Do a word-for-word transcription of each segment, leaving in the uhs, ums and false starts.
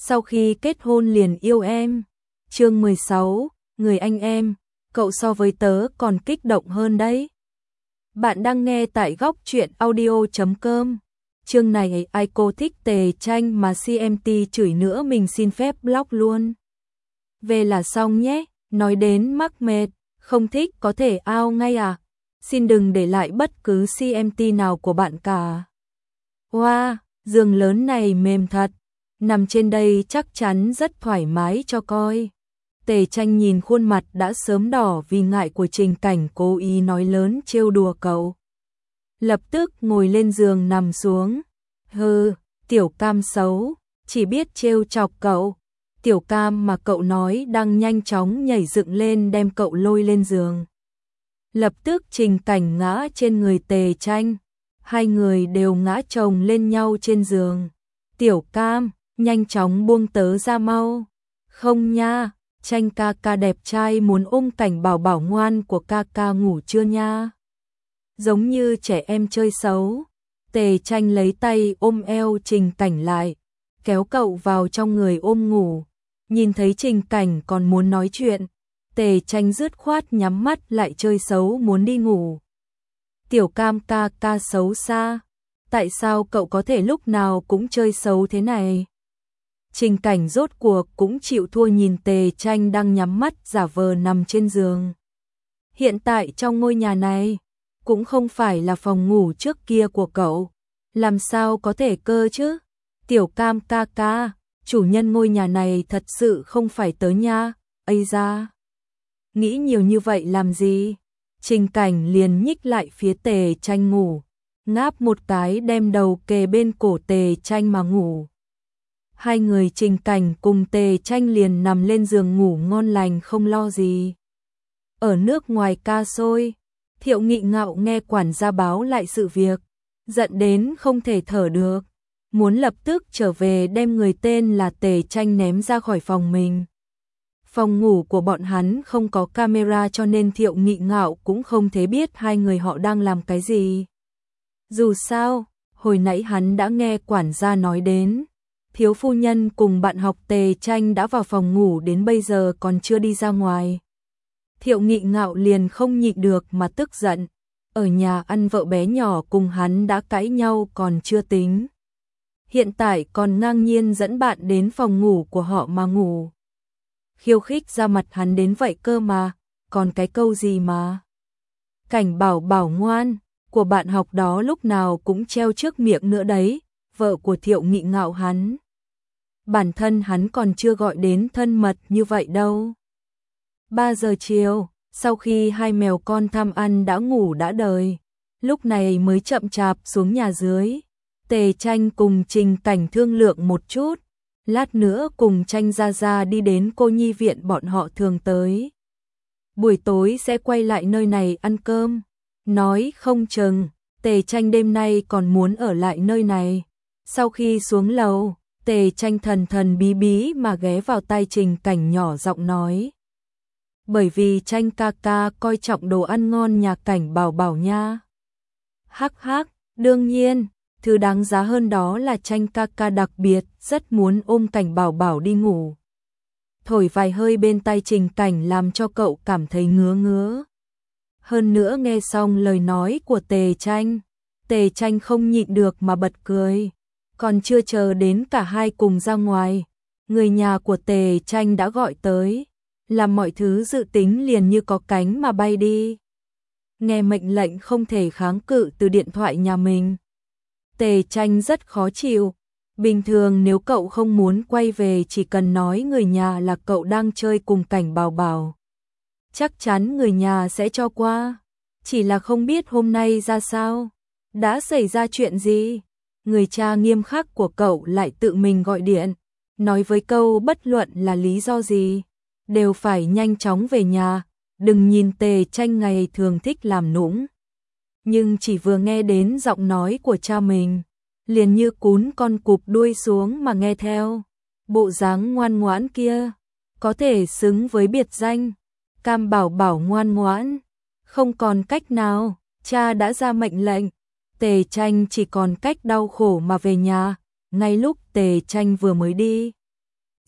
sau khi kết hôn liền yêu em. Chương mười sáu, người anh em, cậu so với tớ còn kích động hơn đấy. Bạn đang nghe tại góc truyện audio chấm com. Chương này ai cô thích Tề Tranh mà xê em tê chửi nữa mình xin phép block luôn. Về là xong nhé, nói đến mắc mệt, không thích có thể out ngay à. Xin đừng để lại bất cứ xê em tê nào của bạn cả. Wow, giường lớn này mềm thật, nằm trên đây chắc chắn rất thoải mái cho coi. Tề Tranh nhìn khuôn mặt đã sớm đỏ vì ngại của Trình Cảnh cố ý nói lớn trêu đùa cậu. Lập tức ngồi lên giường nằm xuống. Hừ, tiểu cam xấu, chỉ biết trêu chọc cậu. Tiểu cam mà cậu nói đang nhanh chóng nhảy dựng lên đem cậu lôi lên giường. Lập tức Trình Cảnh ngã trên người Tề Tranh. Hai người đều ngã chồng lên nhau trên giường. Tiểu cam, nhanh chóng buông tớ ra mau. Không nha, Tranh ca ca đẹp trai muốn ôm Cảnh bảo bảo ngoan của ca ca ngủ chưa nha. Giống như trẻ em chơi xấu. Tề Tranh lấy tay ôm eo Trình Cảnh lại, kéo cậu vào trong người ôm ngủ. Nhìn thấy Trình Cảnh còn muốn nói chuyện, Tề Tranh dứt khoát nhắm mắt lại chơi xấu muốn đi ngủ. Tiểu cam ca ca xấu xa, tại sao cậu có thể lúc nào cũng chơi xấu thế này? Trình Cảnh rốt cuộc cũng chịu thua nhìn Tề Tranh đang nhắm mắt giả vờ nằm trên giường. Hiện tại trong ngôi nhà này, cũng không phải là phòng ngủ trước kia của cậu. Làm sao có thể cơ chứ? Tiểu cam ca ca, chủ nhân ngôi nhà này thật sự không phải tớ nha, ây da. Nghĩ nhiều như vậy làm gì? Trình Cảnh liền nhích lại phía Tề Tranh ngủ, ngáp một cái đem đầu kề bên cổ Tề Tranh mà ngủ. Hai người Trình Cảnh cùng Tề Tranh liền nằm lên giường ngủ ngon lành không lo gì. Ở nước ngoài ca sôi, Thiệu Nghị Ngạo nghe quản gia báo lại sự việc, giận đến không thể thở được, muốn lập tức trở về đem người tên là Tề Tranh ném ra khỏi phòng mình. Phòng ngủ của bọn hắn không có camera cho nên Thiệu Nghị Ngạo cũng không thể biết hai người họ đang làm cái gì. Dù sao, hồi nãy hắn đã nghe quản gia nói đến, thiếu phu nhân cùng bạn học Tề Tranh đã vào phòng ngủ đến bây giờ còn chưa đi ra ngoài. Thiệu Nghị Ngạo liền không nhịn được mà tức giận, ở nhà ăn vợ bé nhỏ cùng hắn đã cãi nhau còn chưa tính. Hiện tại còn ngang nhiên dẫn bạn đến phòng ngủ của họ mà ngủ. Khiêu khích ra mặt hắn đến vậy cơ mà, còn cái câu gì mà. Cảnh bảo bảo ngoan, của bạn học đó lúc nào cũng treo trước miệng nữa đấy, vợ của Thiệu Nghị Ngạo hắn. Bản thân hắn còn chưa gọi đến thân mật như vậy đâu. ba giờ chiều, sau khi hai mèo con tham ăn đã ngủ đã đời, lúc này mới chậm chạp xuống nhà dưới. Tề Tranh cùng Trình Cảnh thương lượng một chút, lát nữa cùng Tranh ra ra đi đến cô nhi viện bọn họ thường tới. Buổi tối sẽ quay lại nơi này ăn cơm, nói không chừng, Tề Tranh đêm nay còn muốn ở lại nơi này. Sau khi xuống lầu, Tề Tranh thần thần bí bí mà ghé vào tai Trình Cảnh nhỏ giọng nói. Bởi vì Tranh ca ca coi trọng đồ ăn ngon nhà Cảnh bảo bảo nha. Hắc hắc, đương nhiên, thứ đáng giá hơn đó là Tranh ca ca đặc biệt rất muốn ôm Cảnh bảo bảo đi ngủ. Thổi vài hơi bên tai Trình Cảnh làm cho cậu cảm thấy ngứa ngứa. Hơn nữa nghe xong lời nói của Tề Tranh, Tề Tranh không nhịn được mà bật cười. Còn chưa chờ đến cả hai cùng ra ngoài, người nhà của Tề Tranh đã gọi tới, làm mọi thứ dự tính liền như có cánh mà bay đi. Nghe mệnh lệnh không thể kháng cự từ điện thoại nhà mình, Tề Tranh rất khó chịu. Bình thường nếu cậu không muốn quay về chỉ cần nói người nhà là cậu đang chơi cùng Cảnh bảo bảo, chắc chắn người nhà sẽ cho qua. Chỉ là không biết hôm nay ra sao, đã xảy ra chuyện gì. Người cha nghiêm khắc của cậu lại tự mình gọi điện, nói với câu bất luận là lý do gì, đều phải nhanh chóng về nhà, đừng nhìn Tề Tranh ngày thường thích làm nũng. Nhưng chỉ vừa nghe đến giọng nói của cha mình, liền như cún con cụp đuôi xuống mà nghe theo. Bộ dáng ngoan ngoãn kia, có thể xứng với biệt danh, Cam bảo bảo ngoan ngoãn. Không còn cách nào, cha đã ra mệnh lệnh. Tề Tranh chỉ còn cách đau khổ mà về nhà. Ngay lúc Tề Tranh vừa mới đi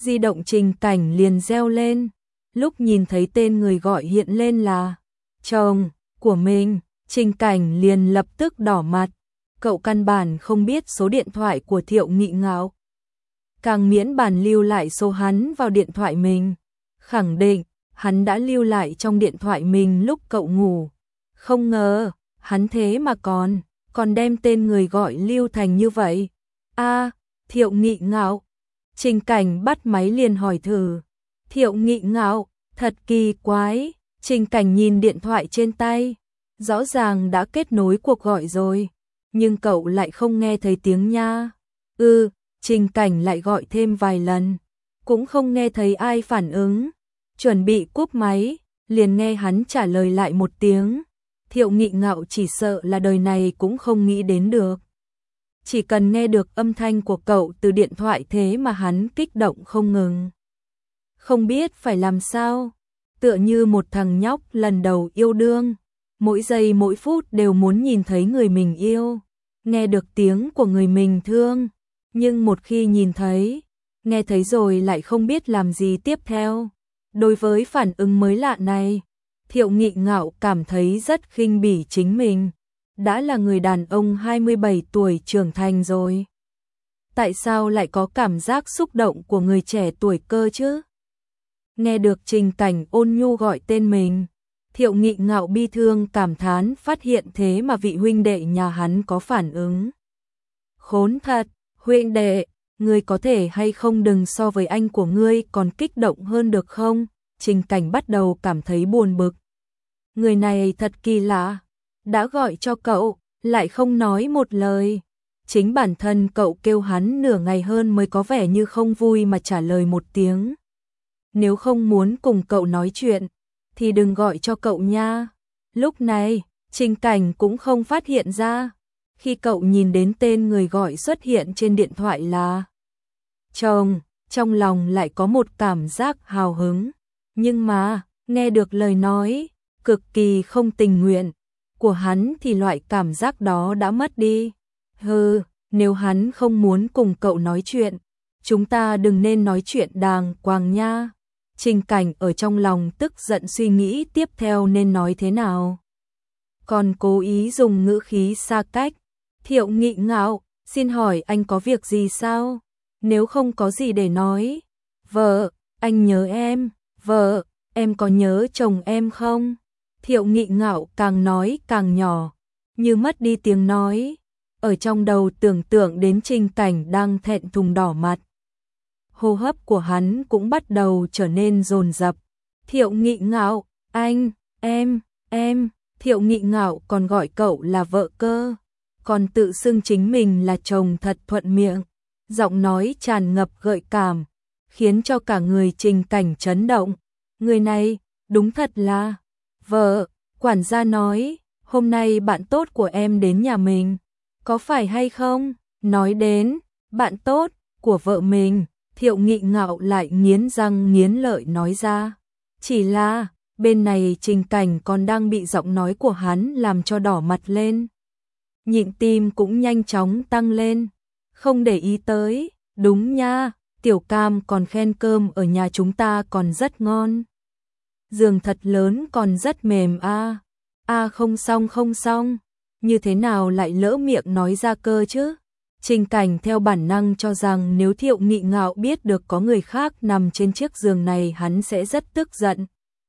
di động Trình Cảnh liền reo lên. Lúc nhìn thấy tên người gọi hiện lên là chồng của mình, Trình Cảnh liền lập tức đỏ mặt. Cậu căn bản không biết số điện thoại của Thiệu Nghị Ngạo. Càng miễn bàn lưu lại số hắn vào điện thoại mình. Khẳng định, hắn đã lưu lại trong điện thoại mình lúc cậu ngủ. Không ngờ, hắn thế mà còn, còn đem tên người gọi lưu thành như vậy. A, Thiệu Nghị Ngạo. Trình Cảnh bắt máy liền hỏi thử. Thiệu Nghị Ngạo, thật kỳ quái. Trình Cảnh nhìn điện thoại trên tay. Rõ ràng đã kết nối cuộc gọi rồi. Nhưng cậu lại không nghe thấy tiếng nha. Ừ, Trình Cảnh lại gọi thêm vài lần. Cũng không nghe thấy ai phản ứng. Chuẩn bị cúp máy, liền nghe hắn trả lời lại một tiếng. Thiệu Nghị Ngạo chỉ sợ là đời này cũng không nghĩ đến được. Chỉ cần nghe được âm thanh của cậu từ điện thoại thế mà hắn kích động không ngừng. Không biết phải làm sao, tựa như một thằng nhóc lần đầu yêu đương. Mỗi giây mỗi phút đều muốn nhìn thấy người mình yêu, nghe được tiếng của người mình thương. Nhưng một khi nhìn thấy, nghe thấy rồi lại không biết làm gì tiếp theo. Đối với phản ứng mới lạ này, Thiệu Nghị Ngạo cảm thấy rất khinh bỉ chính mình. Đã là người đàn ông hai mươi bảy tuổi trưởng thành rồi. Tại sao lại có cảm giác xúc động của người trẻ tuổi cơ chứ? Nghe được Trình Cảnh ôn nhu gọi tên mình, Thiệu Nghị Ngạo bi thương cảm thán phát hiện thế mà vị huynh đệ nhà hắn có phản ứng. Khốn thật, huynh đệ, ngươi có thể hay không đừng so với anh của ngươi còn kích động hơn được không? Trình Cảnh bắt đầu cảm thấy buồn bực. Người này thật kỳ lạ, đã gọi cho cậu, lại không nói một lời. Chính bản thân cậu kêu hắn nửa ngày hơn mới có vẻ như không vui mà trả lời một tiếng. Nếu không muốn cùng cậu nói chuyện, thì đừng gọi cho cậu nha. Lúc này, Trình Cảnh cũng không phát hiện ra. Khi cậu nhìn đến tên người gọi xuất hiện trên điện thoại là chồng, trong lòng lại có một cảm giác hào hứng. Nhưng mà, nghe được lời nói, cực kỳ không tình nguyện của hắn thì loại cảm giác đó đã mất đi. Hừ, nếu hắn không muốn cùng cậu nói chuyện, chúng ta đừng nên nói chuyện đàng hoàng nha. Trình Cảnh ở trong lòng tức giận suy nghĩ tiếp theo nên nói thế nào. Còn cố ý dùng ngữ khí xa cách. Thiệu Nghị Ngạo, xin hỏi anh có việc gì sao? Nếu không có gì để nói. Vợ, anh nhớ em. Vợ, em có nhớ chồng em không? Thiệu Nghị Ngạo càng nói càng nhỏ, như mất đi tiếng nói. Ở trong đầu tưởng tượng đến Trình Cảnh đang thẹn thùng đỏ mặt. Hô hấp của hắn cũng bắt đầu trở nên dồn dập. Thiệu Nghị Ngạo, anh, em, em. Thiệu Nghị Ngạo còn gọi cậu là vợ cơ, còn tự xưng chính mình là chồng thật thuận miệng. Giọng nói tràn ngập gợi cảm, khiến cho cả người Trình Cảnh chấn động. Người này, đúng thật là vợ. Quản gia nói, hôm nay bạn tốt của em đến nhà mình, có phải hay không? Nói đến bạn tốt của vợ mình, Thiệu Nghị Ngạo lại nghiến răng nghiến lợi nói ra. Chỉ là, bên này Trình Cảnh còn đang bị giọng nói của hắn làm cho đỏ mặt lên. Nhịp tim cũng nhanh chóng tăng lên. Không để ý tới, đúng nha, Tiểu Cam còn khen cơm ở nhà chúng ta còn rất ngon. Giường thật lớn còn rất mềm a. À. A à, không xong không xong, như thế nào lại lỡ miệng nói ra cơ chứ? Trình Cảnh theo bản năng cho rằng nếu Thiệu Nghị Ngạo biết được có người khác nằm trên chiếc giường này hắn sẽ rất tức giận.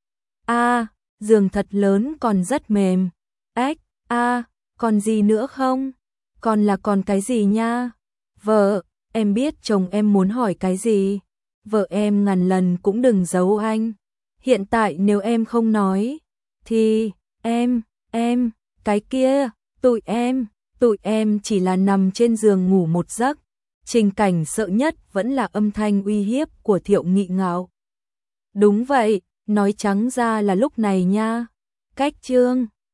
A, à, giường thật lớn còn rất mềm. Ếch, a, à, còn gì nữa không? Còn là còn cái gì nha? Vợ, em biết chồng em muốn hỏi cái gì. Vợ em ngàn lần cũng đừng giấu anh. Hiện tại nếu em không nói, thì em, em, cái kia, tụi em, tụi em chỉ là nằm trên giường ngủ một giấc. Trình Cảnh sợ nhất vẫn là âm thanh uy hiếp của Thiệu Nghị Ngạo. Đúng vậy, nói trắng ra là lúc này nha. Cách chương